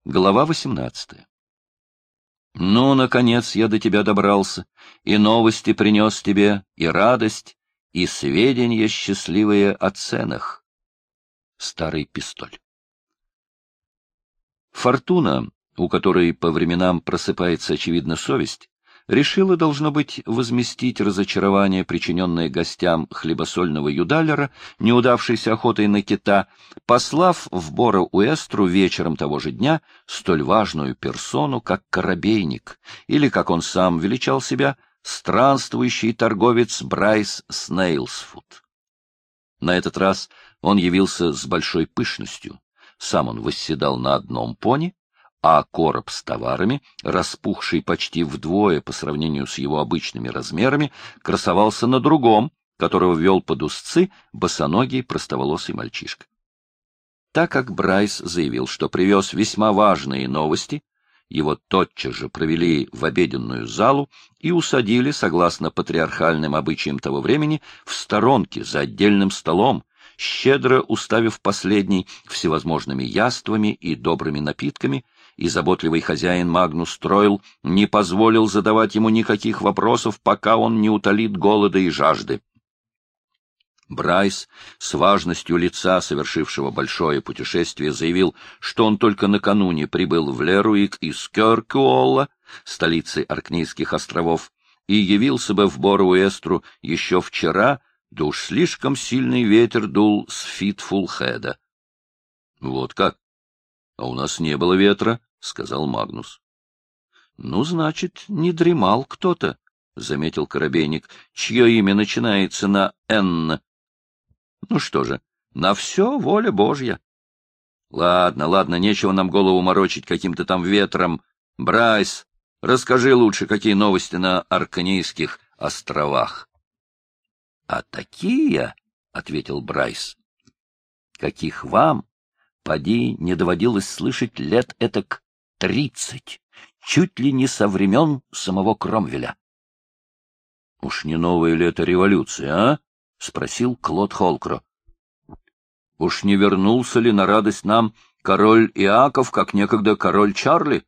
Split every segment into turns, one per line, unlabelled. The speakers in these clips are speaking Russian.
Глава 18. Ну, наконец, я до тебя добрался, и новости принес тебе, и радость, и сведения счастливые о ценах. Старый пистоль. Фортуна, у которой по временам просыпается, очевидно, совесть, решила, должно быть, возместить разочарование, причиненное гостям хлебосольного юдалера, неудавшейся охотой на кита, послав в Боро-Уэстру вечером того же дня столь важную персону, как корабейник, или, как он сам величал себя, странствующий торговец Брайс Снейлсфуд. На этот раз он явился с большой пышностью. Сам он восседал на одном пони, а короб с товарами, распухший почти вдвое по сравнению с его обычными размерами, красовался на другом, которого вел под узцы босоногий простоволосый мальчишка. Так как Брайс заявил, что привез весьма важные новости, его тотчас же провели в обеденную залу и усадили, согласно патриархальным обычаям того времени, в сторонке за отдельным столом, щедро уставив последний всевозможными яствами и добрыми напитками, и заботливый хозяин Магнус Тройл не позволил задавать ему никаких вопросов, пока он не утолит голода и жажды. Брайс, с важностью лица, совершившего большое путешествие, заявил, что он только накануне прибыл в Леруик из Кёркуолла, столицы Оркнейских островов, и явился бы в Боро-Уэстру еще вчера, да уж слишком сильный ветер дул с Фитфулхеда. — Вот как? А у нас не было ветра, — сказал Магнус. — Ну, значит, не дремал кто-то, — заметил корабейник, чье имя начинается на «Н». — Ну что же, на все воля Божья. — Ладно, нечего нам голову морочить каким-то там ветром. Брайс, расскажи лучше, какие новости на Оркнейских островах. — А такие, — ответил Брайс, — каких вам, поди, не доводилось слышать лет этак 30, чуть ли не со времен самого Кромвеля. — Уж не новое ли это революция, а? — спросил Клод Холкро. — Уж не вернулся ли на радость нам король Иаков, как некогда король Чарли?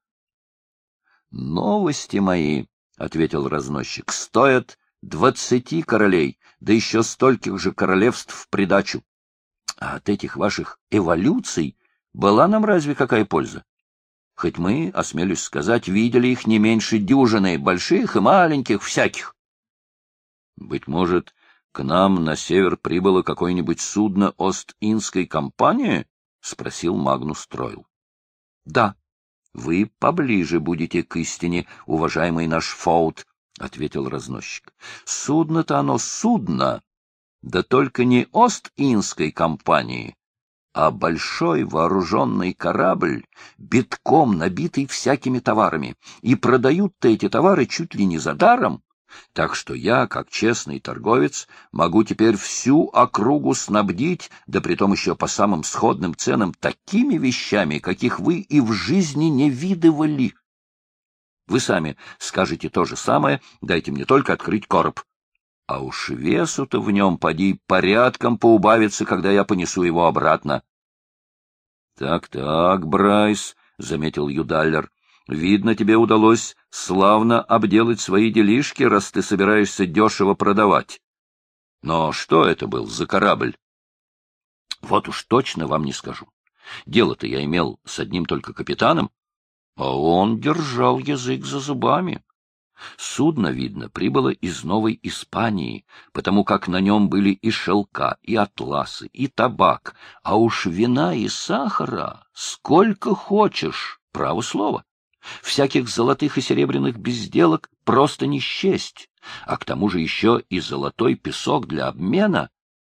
— Новости мои, — ответил разносчик, — стоят 20 королей, да еще стольких же королевств в придачу. А от этих ваших эволюций была нам разве какая польза? Хоть мы, осмелюсь сказать, видели их не меньше дюжины, больших и маленьких, всяких. Быть может, к нам на север прибыло какое-нибудь судно Ост-Индской компании? — спросил Магнус Тройл. — Да, вы поближе будете к истине, уважаемый наш Фоут, — ответил разносчик. — Судно-то оно судно, да только не Ост-Индской компании, а большой вооруженный корабль, битком набитый всякими товарами, и продают-то эти товары чуть ли не за даром. Так что я, как честный торговец, могу теперь всю округу снабдить, да притом еще по самым сходным ценам, такими вещами, каких вы и в жизни не видывали. Вы сами скажете то же самое, дайте мне только открыть короб. А уж весу-то в нем, поди, порядком поубавится, когда я понесу его обратно. — Так, Брайс, — заметил юдаллер, — видно, тебе удалось славно обделать свои делишки, раз ты собираешься дешево продавать. Но что это был за корабль? — Вот уж точно вам не скажу. Дело-то я имел с одним только капитаном, а он держал язык за зубами. Судно, видно, прибыло из Новой Испании, потому как на нем были и шелка, и атласы, и табак, а уж вина и сахара сколько хочешь, право слово. Всяких золотых и серебряных безделок просто не счесть, а к тому же еще и золотой песок для обмена.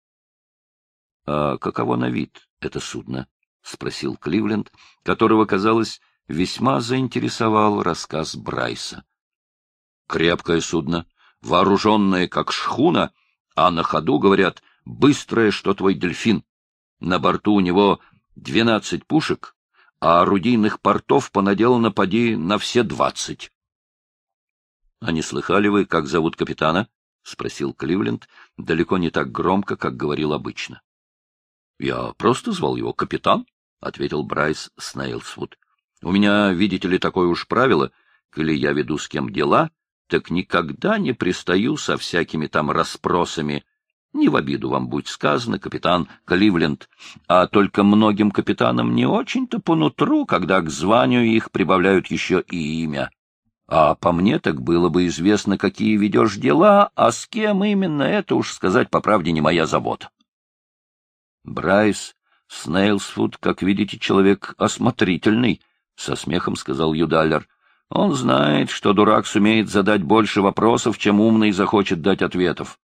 — А каково на вид это судно? — спросил Кливленд, которого, казалось, весьма заинтересовал рассказ Брайса. Крепкое судно, вооруженное, как шхуна, а на ходу, говорят, быстрое, что твой дельфин. На борту у него 12 пушек, а орудийных портов понаделано поди на все 20. — А не слыхали вы, как зовут капитана? — спросил Кливленд, далеко не так громко, как говорил обычно. — Я просто звал его капитан, — ответил Брайс Снейлсвуд. У меня, видите ли, такое уж правило, коли я веду с кем дела, так никогда не пристаю со всякими там расспросами. Не в обиду вам будь сказано, капитан Кливленд, а только многим капитанам не очень-то по нутру, когда к званию их прибавляют еще и имя. А по мне так было бы известно, какие ведешь дела, а с кем именно, это уж сказать по правде не моя забота. Брайс Снейлсфуд, как видите, человек осмотрительный, — со смехом сказал Юдаллер. Он знает, что дурак сумеет задать больше вопросов, чем умный захочет дать ответов.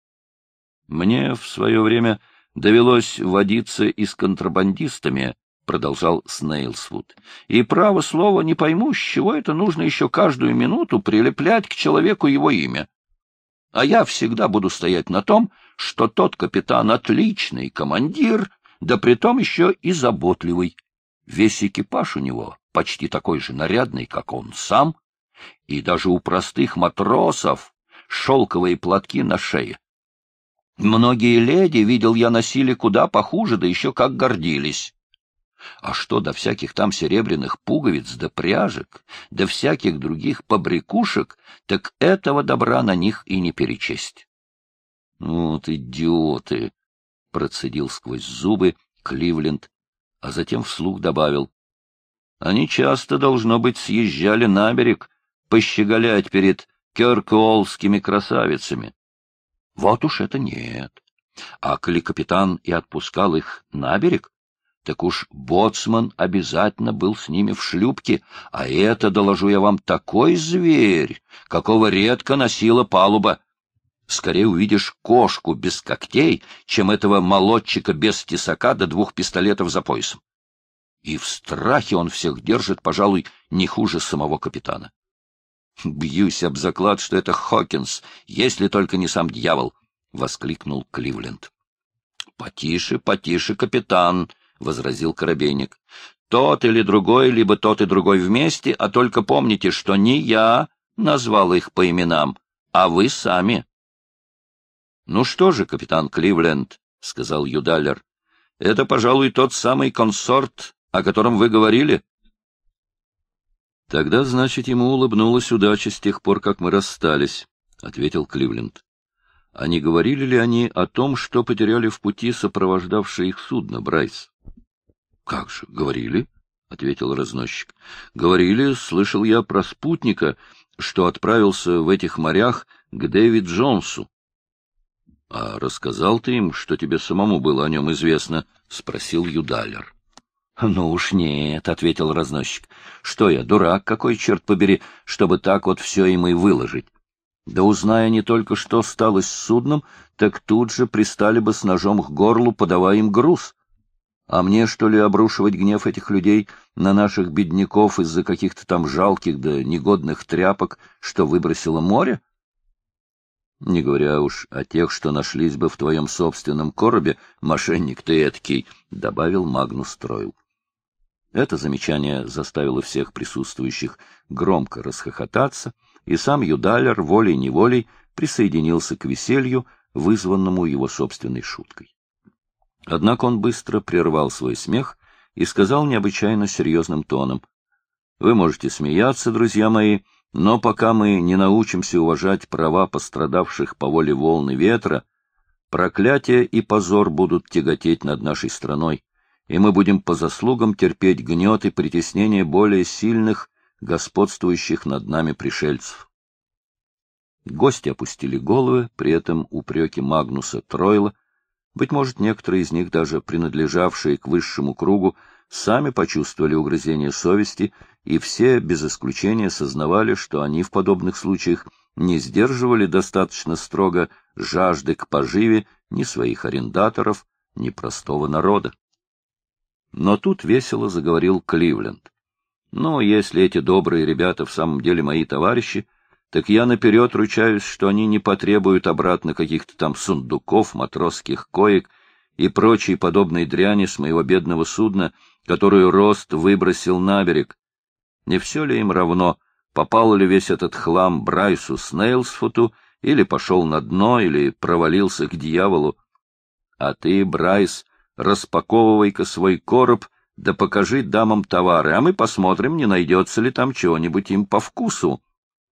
Мне в свое время довелось водиться и с контрабандистами, — продолжал Снейлсвуд, — и, право слово, не пойму, с чего это нужно еще каждую минуту прилеплять к человеку его имя. А я всегда буду стоять на том, что тот капитан отличный командир, да притом еще и заботливый. Весь экипаж у него почти такой же нарядный, как он сам, и даже у простых матросов шелковые платки на шее. Многие леди, видел я, носили куда похуже, да еще как гордились. А что до всяких там серебряных пуговиц да пряжек, да всяких других побрякушек, так этого добра на них и не перечесть. — Вот идиоты! — процедил сквозь зубы Кливленд, а затем вслух добавил. — Они часто, должно быть, съезжали на берег пощеголять перед кёркуоллскими красавицами. Вот уж это нет. А коли капитан и отпускал их на берег, так уж боцман обязательно был с ними в шлюпке, а это, доложу я вам, такой зверь, какого редко носила палуба. Скорее увидишь кошку без когтей, чем этого молодчика без тесака до 2 пистолетов за поясом. И в страхе он всех держит, пожалуй, не хуже самого капитана. Бьюсь об заклад, что это Хокинс, если только не сам дьявол, — воскликнул Кливленд. — Потише, потише, капитан, — возразил Коробейник. — Тот или другой, либо тот и другой вместе, а только помните, что не я назвал их по именам, а вы сами. — Ну что же, капитан Кливленд, — сказал Юдаллер, — это, пожалуй, тот самый консорт, о котором вы говорили? — Тогда, значит, ему улыбнулась удача с тех пор, как мы расстались, — ответил Кливленд. — А не говорили ли они о том, что потеряли в пути сопровождавшее их судно, Брайс? — Как же, говорили, — ответил разносчик. — Говорили, слышал я про спутника, что отправился в этих морях к Дэвид Джонсу. — А рассказал ты им, что тебе самому было о нем известно? — спросил Юдаллер. — Ну уж нет, — ответил разносчик. — Что я, дурак какой, черт побери, чтобы так вот все им и выложить? Да узная не только, что стало с судном, так тут же пристали бы с ножом к горлу, подавая им груз. А мне, что ли, обрушивать гнев этих людей на наших бедняков из-за каких-то там жалких да негодных тряпок, что выбросило море? Не говоря уж о тех, что нашлись бы в твоем собственном коробе, мошенник ты эдакий, — добавил Магнус Тройл. Это замечание заставило всех присутствующих громко расхохотаться, и сам Юдаллер волей-неволей присоединился к веселью, вызванному его собственной шуткой. Однако он быстро прервал свой смех и сказал необычайно серьезным тоном: — Вы можете смеяться, друзья мои, но пока мы не научимся уважать права пострадавших по воле волн и ветра, проклятие и позор будут тяготеть над нашей страной, и мы будем по заслугам терпеть гнет и притеснение более сильных, господствующих над нами пришельцев. Гости опустили головы, при этом упреки Магнуса Тройла, быть может, некоторые из них, даже принадлежавшие к высшему кругу, сами почувствовали угрызение совести, и все без исключения сознавали, что они в подобных случаях не сдерживали достаточно строго жажды к поживе ни своих арендаторов, ни простого народа. Но тут весело заговорил Кливленд. Ну, если эти добрые ребята в самом деле мои товарищи, так я наперед ручаюсь, что они не потребуют обратно каких-то там сундуков, матросских коек и прочей подобной дряни с моего бедного судна, которую Рост выбросил на берег. Не все ли им равно, попал ли весь этот хлам Брайсу Снейлсфуту, или пошел на дно, или провалился к дьяволу? А ты, Брайс, распаковывай-ка свой короб, Да покажи дамам товары, а мы посмотрим, не найдется ли там чего-нибудь им по вкусу.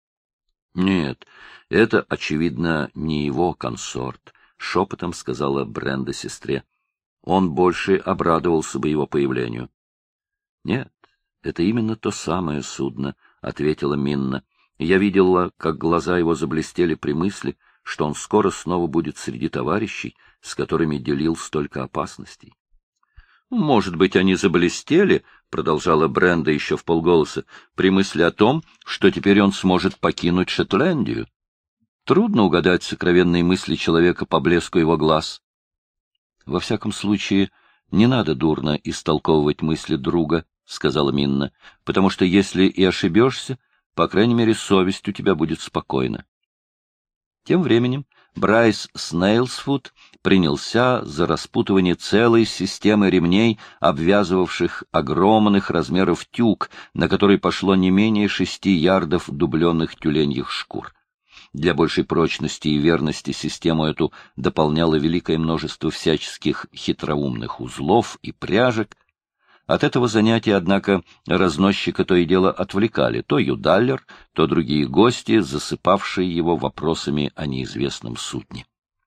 Нет, это, очевидно, не его консорт, — шепотом сказала Бренда сестре. Он больше обрадовался бы его появлению. — Нет, это именно то самое судно, — ответила Минна. Я видела, как глаза его заблестели при мысли, что он скоро снова будет среди товарищей, с которыми делил столько опасностей. — Может быть, они заблестели, — продолжала Бренда еще вполголоса, — при мысли о том, что теперь он сможет покинуть Шотландию. Трудно угадать сокровенные мысли человека по блеску его глаз. Во всяком случае, не надо дурно истолковывать мысли друга, — сказала Минна, — потому что если и ошибешься, по крайней мере, совесть у тебя будет спокойна. Тем временем Брайс Снейлсфуд принялся за распутывание целой системы ремней, обвязывавших огромных размеров тюк, на который пошло не менее 6 ярдов дубленых тюленьих шкур. Для большей прочности и верности систему эту дополняло великое множество всяческих хитроумных узлов и пряжек. От этого занятия, однако, разносчика то и дело отвлекали, то юдаллер, то другие гости, засыпавшие его вопросами о неизвестном судне.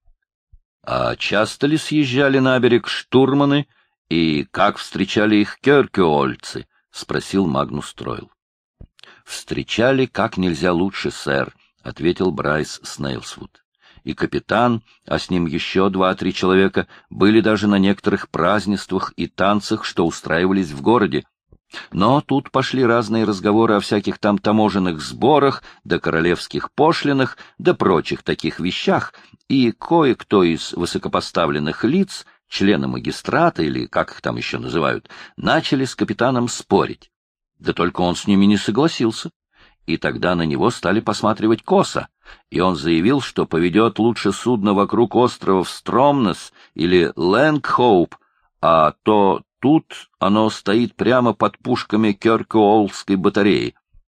— А часто ли съезжали на берег штурманы и как встречали их кёркеольцы? — спросил Магнус Тройл. — Встречали как нельзя лучше, сэр, — ответил Брайс Снейлсвуд. И капитан, а с ним еще 2-3 человека, были даже на некоторых празднествах и танцах, что устраивались в городе. Но тут пошли разные разговоры о всяких там таможенных сборах, да королевских пошлинах, да прочих таких вещах, и кое-кто из высокопоставленных лиц, члены магистрата, или как их там еще называют, начали с капитаном спорить. Да только он с ними не согласился. И тогда на него стали посматривать косо, и он заявил, что поведет лучше судно вокруг островов Стромнес или Лэнгхоуп, а то тут оно стоит прямо под пушками Кёркеоллской батареи.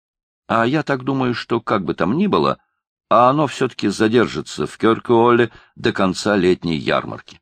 А я так думаю, что как бы там ни было, а оно все-таки задержится в Кёркеолле до конца летней ярмарки.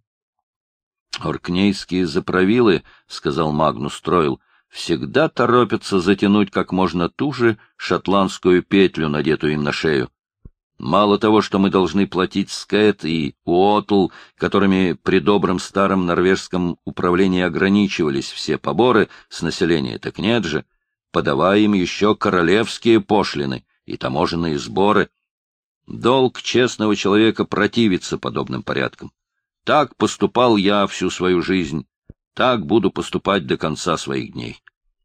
— Оркнейские заправилы, — сказал Магнус Тройл, — всегда торопятся затянуть как можно туже шотландскую петлю, надетую им на шею. Мало того, что мы должны платить Скэт и Уотл, которыми при добром старом норвежском управлении ограничивались все поборы с населения, так нет же, подавая им еще королевские пошлины и таможенные сборы. Долг честного человека противиться подобным порядкам. Так поступал я всю свою жизнь. Так буду поступать до конца своих дней.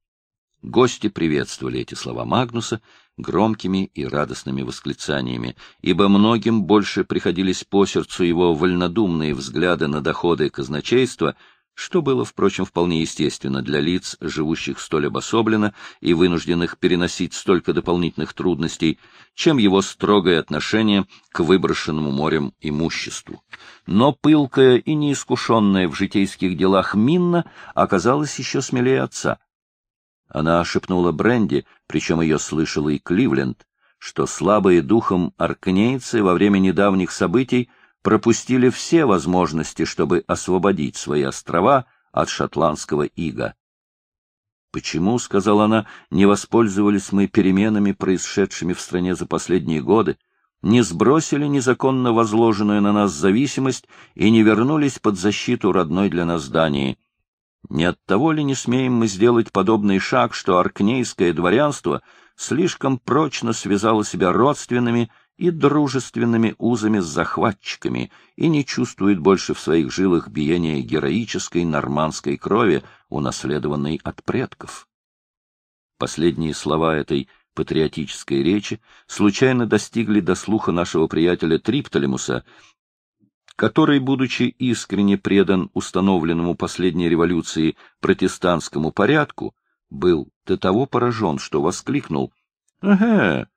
Гости приветствовали эти слова Магнуса громкими и радостными восклицаниями, ибо многим больше приходились по сердцу его вольнодумные взгляды на доходы казначейства, что было, впрочем, вполне естественно для лиц, живущих столь обособленно и вынужденных переносить столько дополнительных трудностей, чем его строгое отношение к выброшенному морем имуществу. Но пылкая и неискушенная в житейских делах Минна оказалась еще смелее отца. Она шепнула Бренди, причем ее слышал и Кливленд, что слабые духом оркнейцы во время недавних событий пропустили все возможности, чтобы освободить свои острова от шотландского ига. «Почему, — сказала она, — не воспользовались мы переменами, происшедшими в стране за последние годы, не сбросили незаконно возложенную на нас зависимость и не вернулись под защиту родной для нас Дании? Не оттого ли не смеем мы сделать подобный шаг, что оркнейское дворянство слишком прочно связало себя родственными и дружественными узами с захватчиками и не чувствует больше в своих жилах биения героической нормандской крови, унаследованной от предков?» Последние слова этой патриотической речи случайно достигли до слуха нашего приятеля Триптолемуса, который, будучи искренне предан установленному последней революции протестантскому порядку, был до того поражен, что воскликнул: «Ага!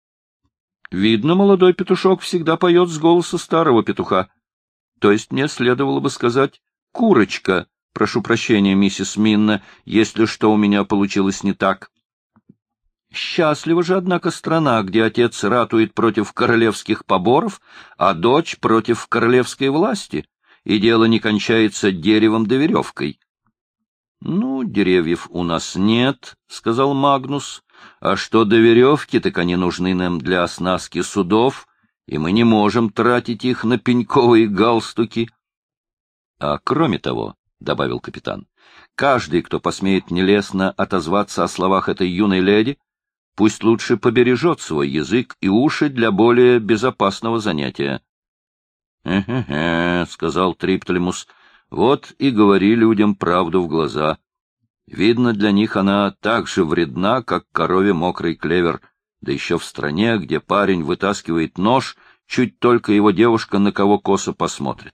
Видно, молодой петушок всегда поет с голоса старого петуха. То есть мне следовало бы сказать «курочка». Прошу прощения, миссис Минна, если что у меня получилось не так. Счастлива же, однако, страна, где отец ратует против королевских поборов, а дочь против королевской власти, и дело не кончается деревом да веревкой. — Ну, деревьев у нас нет, — сказал Магнус. — А что до веревки, так они нужны нам для оснастки судов, и мы не можем тратить их на пеньковые галстуки. — А кроме того, — добавил капитан, — каждый, кто посмеет нелестно отозваться о словах этой юной леди, пусть лучше побережет свой язык и уши для более безопасного занятия. — Эхе-хе, — сказал Триптолемус, — вот и говори людям правду в глаза. Видно, для них она так же вредна, как корове мокрый клевер, да еще в стране, где парень вытаскивает нож, чуть только его девушка на кого косо посмотрит.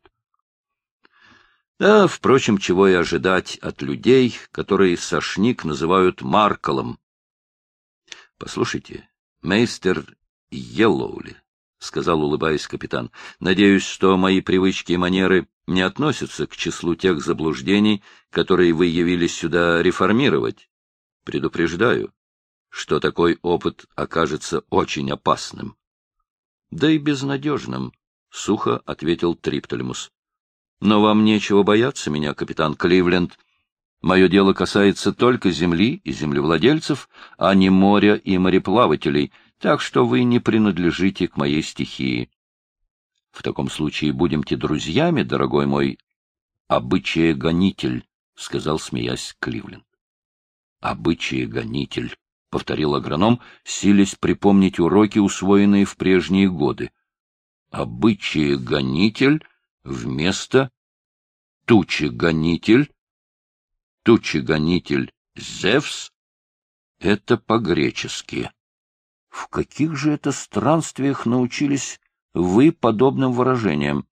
Да, впрочем, чего и ожидать от людей, которые сошник называют Маркалом. — Послушайте, мейстер Йеллоули, — сказал, улыбаясь капитан, — надеюсь, что мои привычки и манеры не относятся к числу тех заблуждений, которые вы явились сюда реформировать. Предупреждаю, что такой опыт окажется очень опасным. — Да и безнадежным, — сухо ответил Триптолемус. — Но вам нечего бояться меня, капитан Кливленд. Мое дело касается только земли и землевладельцев, а не моря и мореплавателей, так что вы не принадлежите к моей стихии. В таком случае будемте друзьями, дорогой мой обычаегонитель, — сказал, смеясь, Кливленд. — Обычаегонитель, — повторил агроном, силясь припомнить уроки, усвоенные в прежние годы. Обычаегонитель вместо тучегонитель. Тучегонитель Зевс — это по-гречески. В каких же это странствиях научились вы подобным выражениям?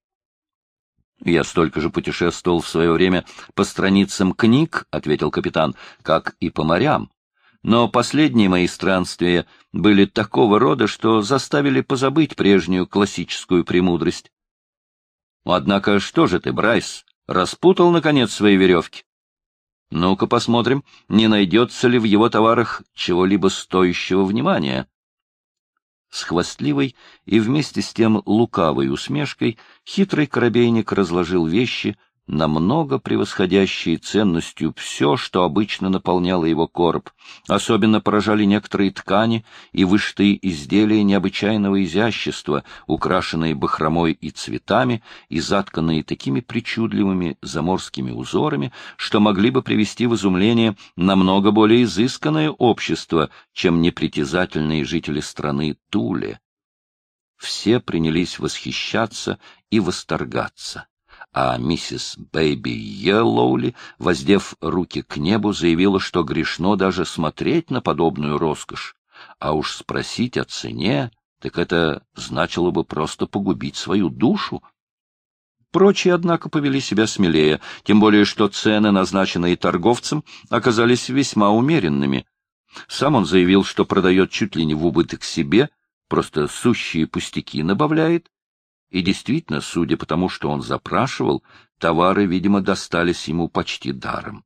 Я столько же путешествовал в свое время по страницам книг, — ответил капитан, — как и по морям. Но последние мои странствия были такого рода, что заставили позабыть прежнюю классическую премудрость. Однако что же ты, Брайс, распутал, наконец, свои веревки? Ну-ка посмотрим, не найдется ли в его товарах чего-либо стоящего внимания. С хвастливой и вместе с тем лукавой усмешкой хитрый корабейник разложил вещи, намного превосходящие ценностью все, что обычно наполняло его короб. Особенно поражали некоторые ткани и вышитые изделия необычайного изящества, украшенные бахромой и цветами и затканные такими причудливыми заморскими узорами, что могли бы привести в изумление намного более изысканное общество, чем непритязательные жители страны Туле. Все принялись восхищаться и восторгаться. А миссис Бэйби Йеллоули, воздев руки к небу, заявила, что грешно даже смотреть на подобную роскошь, а уж спросить о цене, так это значило бы просто погубить свою душу. Прочие, однако, повели себя смелее, тем более что цены, назначенные торговцем, оказались весьма умеренными. Сам он заявил, что продает чуть ли не в убыток себе, просто сущие пустяки набавляет. И действительно, судя по тому, что он запрашивал, товары, видимо, достались ему почти даром.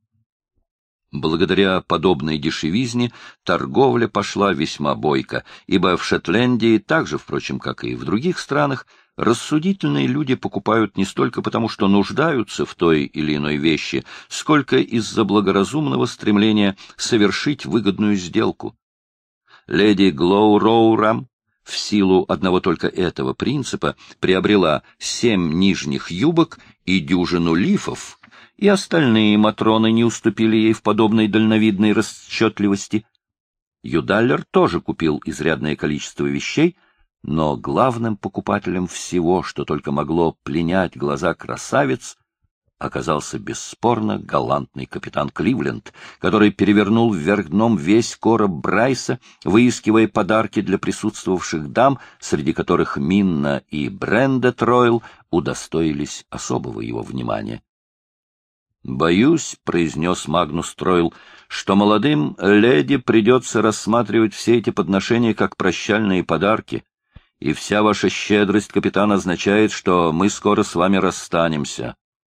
Благодаря подобной дешевизне торговля пошла весьма бойко, ибо в Шотландии, так же, впрочем, как и в других странах, рассудительные люди покупают не столько потому, что нуждаются в той или иной вещи, сколько из-за благоразумного стремления совершить выгодную сделку. Леди Глоуроурам в силу одного только этого принципа приобрела 7 нижних юбок и дюжину лифов, и остальные матроны не уступили ей в подобной дальновидной расчетливости. Юдаллер тоже купил изрядное количество вещей, но главным покупателем всего, что только могло пленять глаза красавиц, оказался бесспорно галантный капитан Кливленд, который перевернул вверх дном весь короб Брайса, выискивая подарки для присутствовавших дам, среди которых Минна и Бренда Тройл удостоились особого его внимания. «Боюсь», — произнес Магнус Тройл, — «что молодым леди придется рассматривать все эти подношения как прощальные подарки, и вся ваша щедрость, капитан, означает, что мы скоро с вами расстанемся».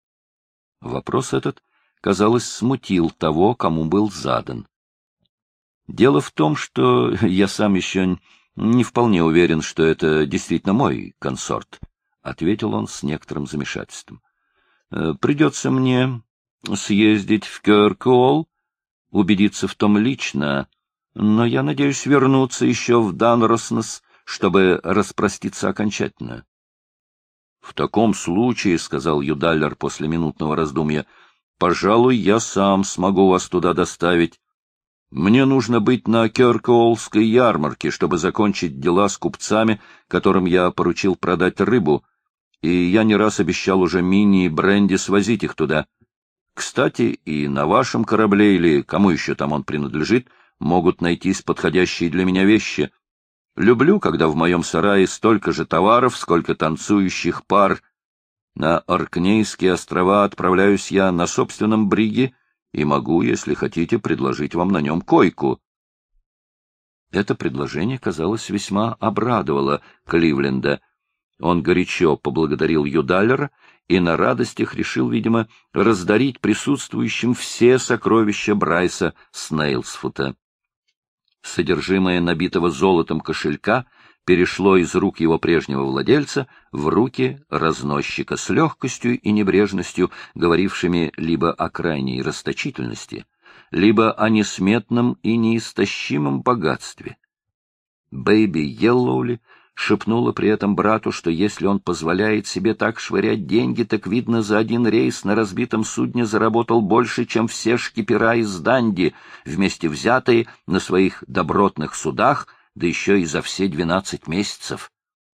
Вопрос этот, казалось, смутил того, кому был задан. «Дело в том, что я сам еще не вполне уверен, что это действительно мой консорт», — ответил он с некоторым замешательством. «Придется мне съездить в Кёркуолл, убедиться в том лично, но я надеюсь вернуться еще в Данроснес, чтобы распроститься окончательно. — В таком случае, — сказал Юдаллер после минутного раздумья, — пожалуй, я сам смогу вас туда доставить. Мне нужно быть на Кёркуоллской ярмарке, чтобы закончить дела с купцами, которым я поручил продать рыбу, и я не раз обещал уже Минни и Бренди свозить их туда. Кстати, и на вашем корабле, или кому еще там он принадлежит, могут найтись подходящие для меня вещи. Люблю, когда в моем сарае столько же товаров, сколько танцующих пар. На Оркнейские острова отправляюсь я на собственном бриге и могу, если хотите, предложить вам на нем койку. Это предложение, казалось, весьма обрадовало Кливленда. Он горячо поблагодарил Юдаллера и на радостях решил, видимо, раздарить присутствующим все сокровища Брайса Снейлсфута. Содержимое набитого золотом кошелька перешло из рук его прежнего владельца в руки разносчика с легкостью и небрежностью, говорившими либо о крайней расточительности, либо о несметном и неистощимом богатстве. Бэйби Йеллоули шепнула при этом брату, что если он позволяет себе так швырять деньги, так, видно, за один рейс на разбитом судне заработал больше, чем все шкипера из Данди, вместе взятые на своих добротных судах, да еще и за все 12 месяцев.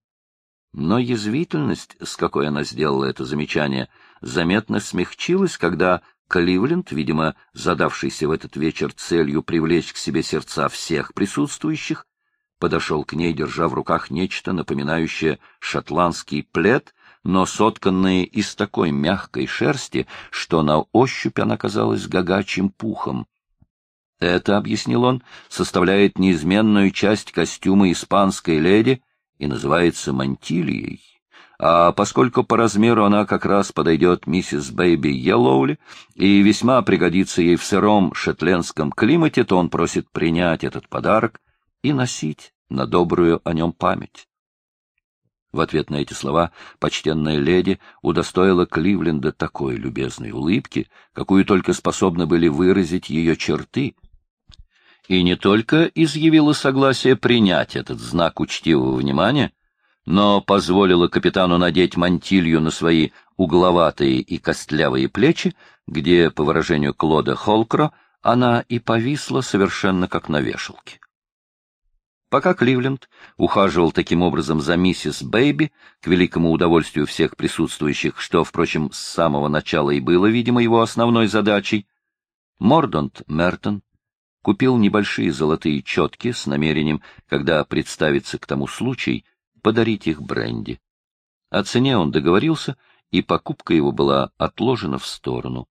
Но язвительность, с какой она сделала это замечание, заметно смягчилась, когда Кливленд, видимо, задавшийся в этот вечер целью привлечь к себе сердца всех присутствующих, подошел к ней, держа в руках нечто, напоминающее шотландский плед, но сотканное из такой мягкой шерсти, что на ощупь она казалась гагачьим пухом. Это, — объяснил он, — составляет неизменную часть костюма испанской леди и называется мантильей. А поскольку по размеру она как раз подойдет миссис Бэйби Йеллоули и весьма пригодится ей в сыром шотландском климате, то он просит принять этот подарок и носить на добрую о нем память. В ответ на эти слова почтенная леди удостоила Кливленда такой любезной улыбки, какую только способны были выразить ее черты, и не только изъявила согласие принять этот знак учтивого внимания, но позволила капитану надеть мантилью на свои угловатые и костлявые плечи, где, по выражению Клода Холкро, она и повисла совершенно как на вешалке. Пока Кливленд ухаживал таким образом за миссис Бэйби, к великому удовольствию всех присутствующих, что, впрочем, с самого начала и было, видимо, его основной задачей, Мордонт Мертон купил небольшие золотые четки с намерением, когда представится к тому случай, подарить их Бренди. О цене он договорился, и покупка его была отложена в сторону.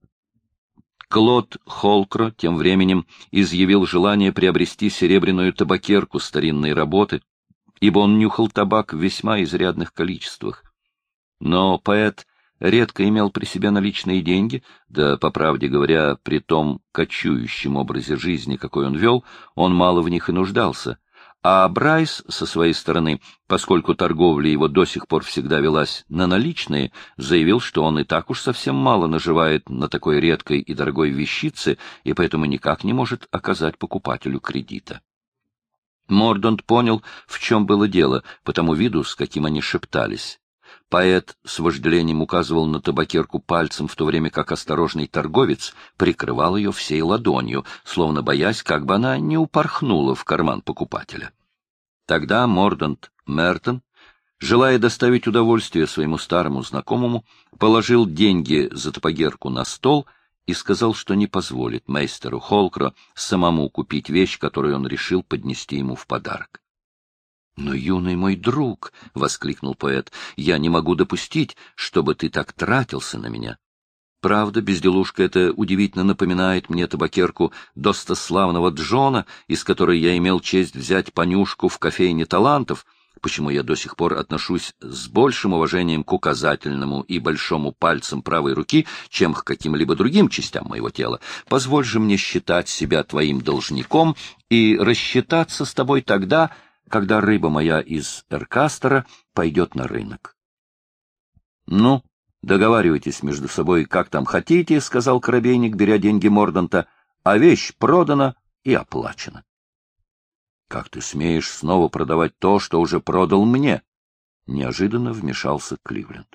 Клод Холкро тем временем изъявил желание приобрести серебряную табакерку старинной работы, ибо он нюхал табак в весьма изрядных количествах. Но поэт редко имел при себе наличные деньги, да, по правде говоря, при том кочующем образе жизни, какой он вел, он мало в них и нуждался. А Брайс, со своей стороны, поскольку торговля его до сих пор всегда велась на наличные, заявил, что он и так уж совсем мало наживает на такой редкой и дорогой вещице, и поэтому никак не может оказать покупателю кредита. Мордонт понял, в чем было дело, по тому виду, с каким они шептались. Поэт с вожделением указывал на табакерку пальцем, в то время как осторожный торговец прикрывал ее всей ладонью, словно боясь, как бы она не упорхнула в карман покупателя. Тогда Мордонт Мертон, желая доставить удовольствие своему старому знакомому, положил деньги за табакерку на стол и сказал, что не позволит мейстеру Холкро самому купить вещь, которую он решил поднести ему в подарок. — Но, юный мой друг, — воскликнул поэт, — я не могу допустить, чтобы ты так тратился на меня. Правда, безделушка эта удивительно напоминает мне табакерку достославного Джона, из которой я имел честь взять понюшку в кофейне талантов, почему я до сих пор отношусь с большим уважением к указательному и большому пальцам правой руки, чем к каким-либо другим частям моего тела. Позволь же мне считать себя твоим должником и рассчитаться с тобой тогда, когда рыба моя из Эркастера пойдет на рынок. — Ну, Договаривайтесь между собой, как там хотите, — сказал корабейник, беря деньги Морданта, — а вещь продана и оплачена. — Как ты смеешь снова продавать то, что уже продал мне? — неожиданно вмешался Кливленд.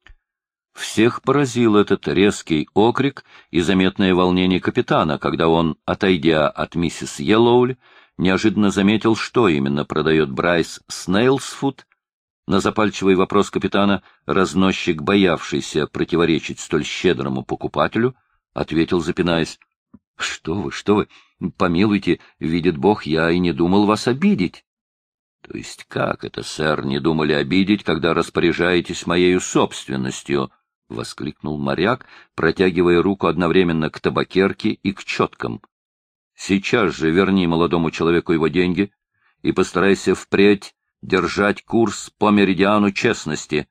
Всех поразил этот резкий окрик и заметное волнение капитана, когда он, отойдя от миссис Йеллоули, неожиданно заметил, что именно продает Брайс Снейлсфуд. На запальчивый вопрос капитана разносчик, боявшийся противоречить столь щедрому покупателю, ответил, запинаясь: — Что вы, помилуйте, видит Бог, я и не думал вас обидеть. — То есть как это, сэр, не думали обидеть, когда распоряжаетесь моею собственностью? — воскликнул моряк, протягивая руку одновременно к табакерке и к четкам. — Сейчас же верни молодому человеку его деньги и постарайся впредь держать курс по меридиану честности.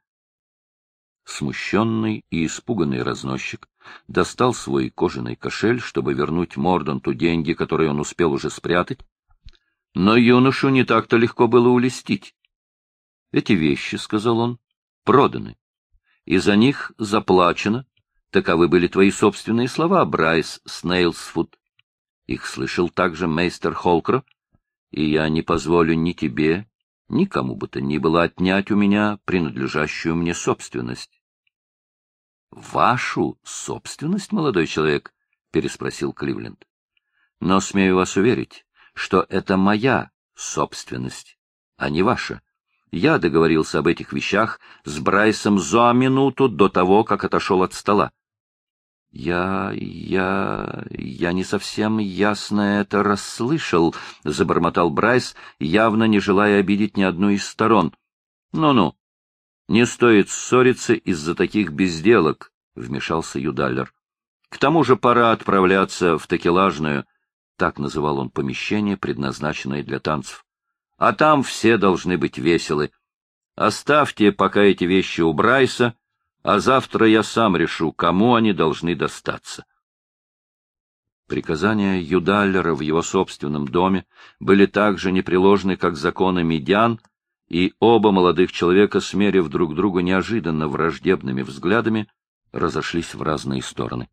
Смущенный и испуганный разносчик достал свой кожаный кошель, чтобы вернуть Морданту деньги, которые он успел уже спрятать, но юношу не так-то легко было улестить. — Эти вещи, — сказал он, — проданы, и за них заплачено. Таковы были твои собственные слова, Брайс Снейлсфуд. Их слышал также мейстер Холкро, и я не позволю ни тебе, никому бы то ни было отнять у меня принадлежащую мне собственность. — Вашу собственность, молодой человек? — переспросил Кливленд. — Но смею вас уверить, что это моя собственность, а не ваша. Я договорился об этих вещах с Брайсом за минуту до того, как отошел от стола. Я не совсем ясно это расслышал, — забормотал Брайс, явно не желая обидеть ни одну из сторон. Ну, не стоит ссориться из-за таких безделок, — вмешался Юдаллер. К тому же пора отправляться в такелажную, — так называл он помещение, предназначенное для танцев. А там все должны быть веселы. Оставьте пока эти вещи у Брайса, а завтра я сам решу, кому они должны достаться. Приказания Юдаллера в его собственном доме были так же непреложны, как законы медиан, и оба молодых человека, смерив друг друга неожиданно враждебными взглядами, разошлись в разные стороны.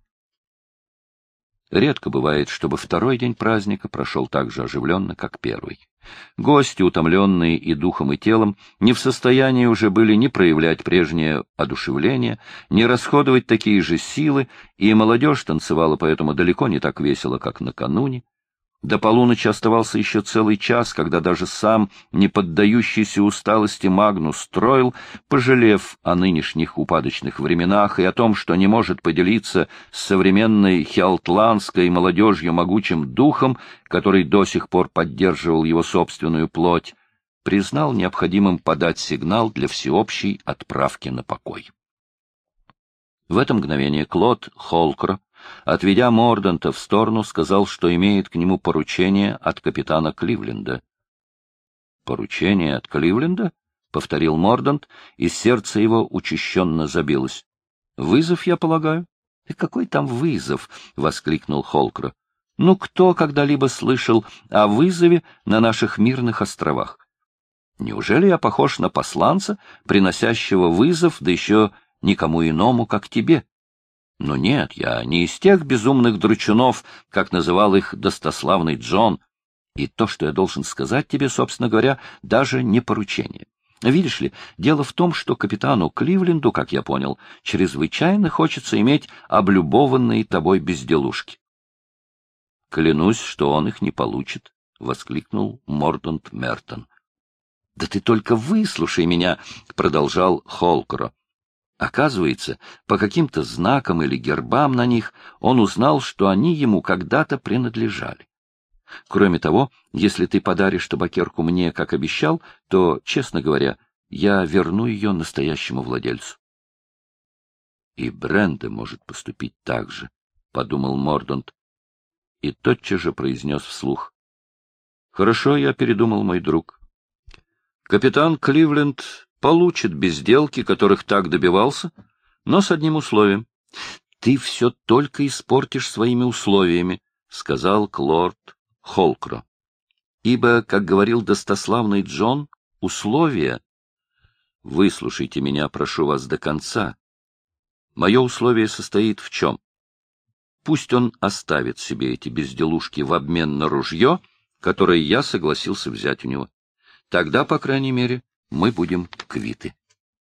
Редко бывает, чтобы второй день праздника прошел так же оживленно, как первый. Гости, утомленные и духом, и телом, не в состоянии уже были ни проявлять прежнее одушевление, ни расходовать такие же силы, и молодежь танцевала поэтому далеко не так весело, как накануне. До полуночи оставался еще целый час, когда даже сам, не поддающийся усталости Магнус Тройл, пожалев о нынешних упадочных временах и о том, что не может поделиться с современной хиалтландской молодежью могучим духом, который до сих пор поддерживал его собственную плоть, признал необходимым подать сигнал для всеобщей отправки на покой. В это мгновение Клод Холкро, отведя Морданта в сторону, сказал, что имеет к нему поручение от капитана Кливленда. — Поручение от Кливленда? — повторил Мордант, и сердце его учащенно забилось. — Вызов, я полагаю? — Какой там вызов? — воскликнул Холкро. — Ну, кто когда-либо слышал о вызове на наших мирных островах? Неужели я похож на посланца, приносящего вызов, да еще никому иному, как тебе? Но нет, я не из тех безумных дручунов, как называл их достославный Джон. И то, что я должен сказать тебе, собственно говоря, даже не поручение. Видишь ли, дело в том, что капитану Кливленду, как я понял, чрезвычайно хочется иметь облюбованные тобой безделушки. — Клянусь, что он их не получит, — воскликнул Мордант Мертон. — Да ты только выслушай меня, — продолжал Холкро. Оказывается, по каким-то знакам или гербам на них он узнал, что они ему когда-то принадлежали. Кроме того, если ты подаришь табакерку мне, как обещал, то, честно говоря, я верну ее настоящему владельцу. — И Бренда может поступить так же, — подумал Мордант, и тотчас же произнес вслух. — Хорошо, я передумал, мой друг. Капитан Кливленд получит безделки, которых так добивался, но с одним условием. — Ты все только испортишь своими условиями, — сказал Клод Холкро. — Ибо, как говорил достославный Джон, условия... — Выслушайте меня, прошу вас, до конца. Мое условие состоит в чем? Пусть он оставит себе эти безделушки в обмен на ружье, которое я согласился взять у него. Тогда, по крайней мере, мы будем квиты.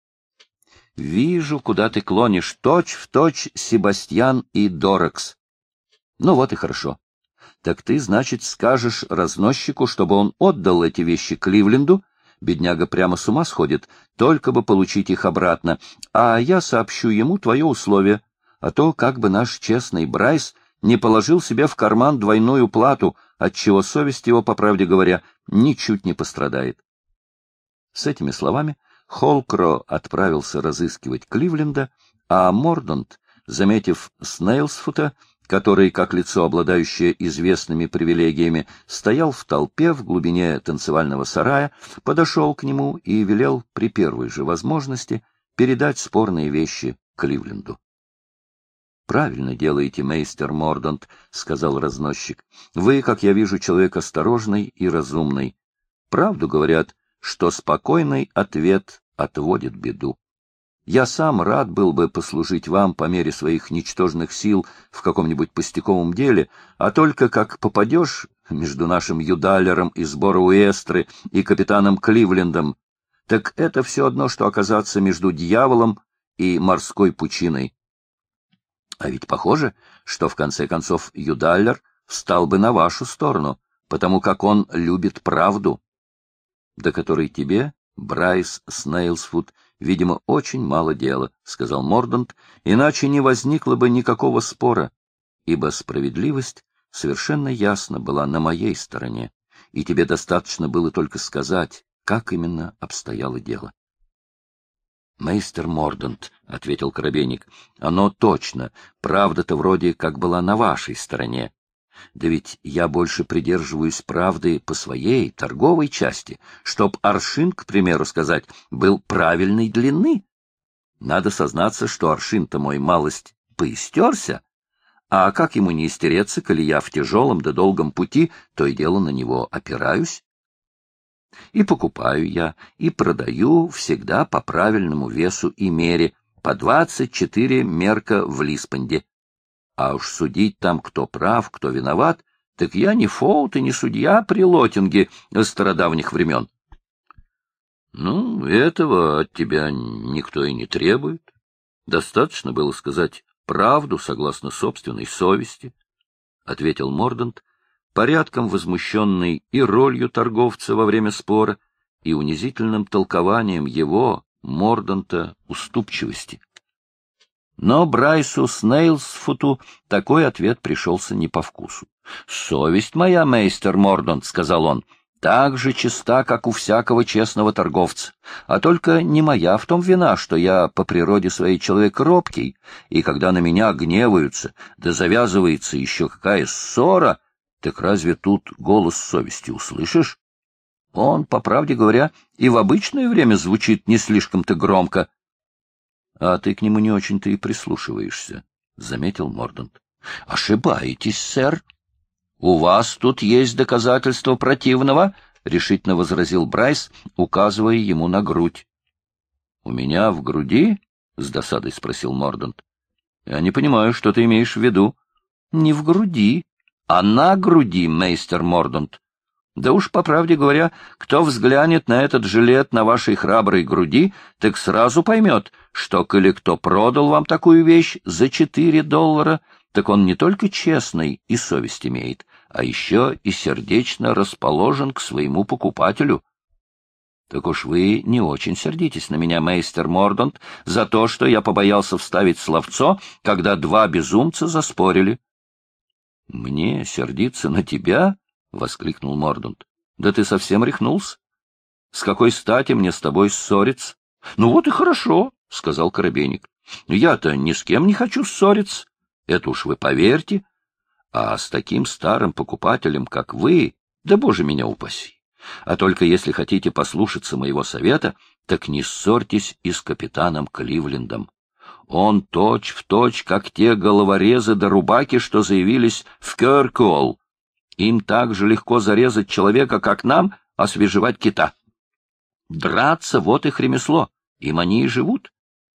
Вижу, куда ты клонишь, точь-в-точь Себастьян и Дорекс. Ну вот и хорошо. Так ты, значит, скажешь разносчику, чтобы он отдал эти вещи Кливленду, бедняга прямо с ума сходит, только бы получить их обратно, а я сообщу ему твое условие, а то как бы наш честный Брайс не положил себе в карман двойную плату, отчего совесть его, по правде говоря, ничуть не пострадает. С этими словами Холкро отправился разыскивать Кливленда, а Мордант, заметив Снейлсфута, который, как лицо, обладающее известными привилегиями, стоял в толпе в глубине танцевального сарая, подошел к нему и велел при первой же возможности передать спорные вещи Кливленду. — Правильно делаете, мейстер Мордант, — сказал разносчик. — Вы, как я вижу, человек осторожный и разумный. Правду говорят, что спокойный ответ отводит беду. Я сам рад был бы послужить вам по мере своих ничтожных сил в каком-нибудь пустяковом деле, а только как попадешь между нашим Юдалером из Боруэстры и капитаном Кливлендом, так это все одно, что оказаться между дьяволом и морской пучиной. А ведь похоже, что в конце концов Юдалер встал бы на вашу сторону, потому как он любит правду, до которой тебе, Брайс Снейлсфут, видимо, очень мало дела, — сказал Мордант, — иначе не возникло бы никакого спора, ибо справедливость совершенно ясно была на моей стороне, и тебе достаточно было только сказать, как именно обстояло дело. — Мейстер Мордант, — ответил Коробейник, — оно точно, правда-то вроде как была на вашей стороне. Да ведь я больше придерживаюсь правды по своей торговой части, чтоб аршин, к примеру сказать, был правильной длины. Надо сознаться, что аршин-то мой малость поистерся, а как ему не истереться, коли я в тяжелом да долгом пути, то и дело на него опираюсь? И покупаю я, и продаю всегда по правильному весу и мере, по 24 мерка в Лиспанде. А уж судить там, кто прав, кто виноват, так я не фоут и не судья при Лотинге стародавних времен. Ну, этого от тебя никто и не требует. Достаточно было сказать правду согласно собственной совести, — ответил Мордант, порядком возмущенный и ролью торговца во время спора, и унизительным толкованием его, Морданта, уступчивости. Но Брайсу Снейлсфуту такой ответ пришелся не по вкусу. — Совесть моя, мейстер Мордант, — сказал он, — так же чиста, как у всякого честного торговца, а только не моя в том вина, что я по природе своей человек робкий, и когда на меня гневаются, да завязывается еще какая ссора, так разве тут голос совести услышишь? Он, по правде говоря, и в обычное время звучит не слишком-то громко. — А ты к нему не очень-то и прислушиваешься, — заметил Мордант. — Ошибаетесь, сэр. — У вас тут есть доказательства противного, — решительно возразил Брайс, указывая ему на грудь. — У меня в груди? — с досадой спросил Мордант. — Я не понимаю, что ты имеешь в виду. — Не в груди, а на груди, мейстер Мордант. Да уж, по правде говоря, кто взглянет на этот жилет на вашей храброй груди, так сразу поймет, что, коли кто продал вам такую вещь за $4, так он не только честный и совесть имеет, а еще и сердечно расположен к своему покупателю. Так уж вы не очень сердитесь на меня, мейстер Мордант, за то, что я побоялся вставить словцо, когда два безумца заспорили. — Мне сердиться на тебя? — воскликнул Мордант. — Да ты совсем рехнулся? С какой стати мне с тобой ссориться? — Ну вот и хорошо, — сказал Коробейник. — Я-то ни с кем не хочу ссориться. Это уж вы поверьте. А с таким старым покупателем, как вы, да, боже меня упаси. А только если хотите послушаться моего совета, так не ссорьтесь и с капитаном Кливлендом. Он точь-в-точь, как те головорезы да рубаки, что заявились в Кёркуолл. Им так же легко зарезать человека, как нам, освежевать кита. Драться — вот их ремесло, им они и живут.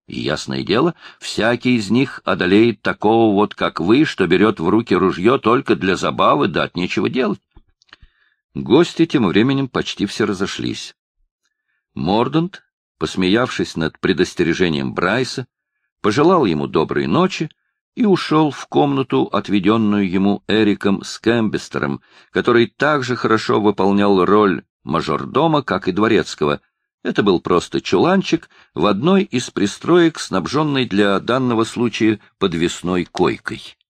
И, ясное дело, всякий из них одолеет такого вот, как вы, что берет в руки ружье только для забавы, да от нечего делать. Гости тем временем почти все разошлись. Мордант, посмеявшись над предостережением Брайса, пожелал ему доброй ночи и ушел в комнату, отведенную ему Эриком Скэмбестером, который так же хорошо выполнял роль мажордома, как и дворецкого. Это был просто чуланчик в одной из пристроек, снабженной для данного случая подвесной койкой.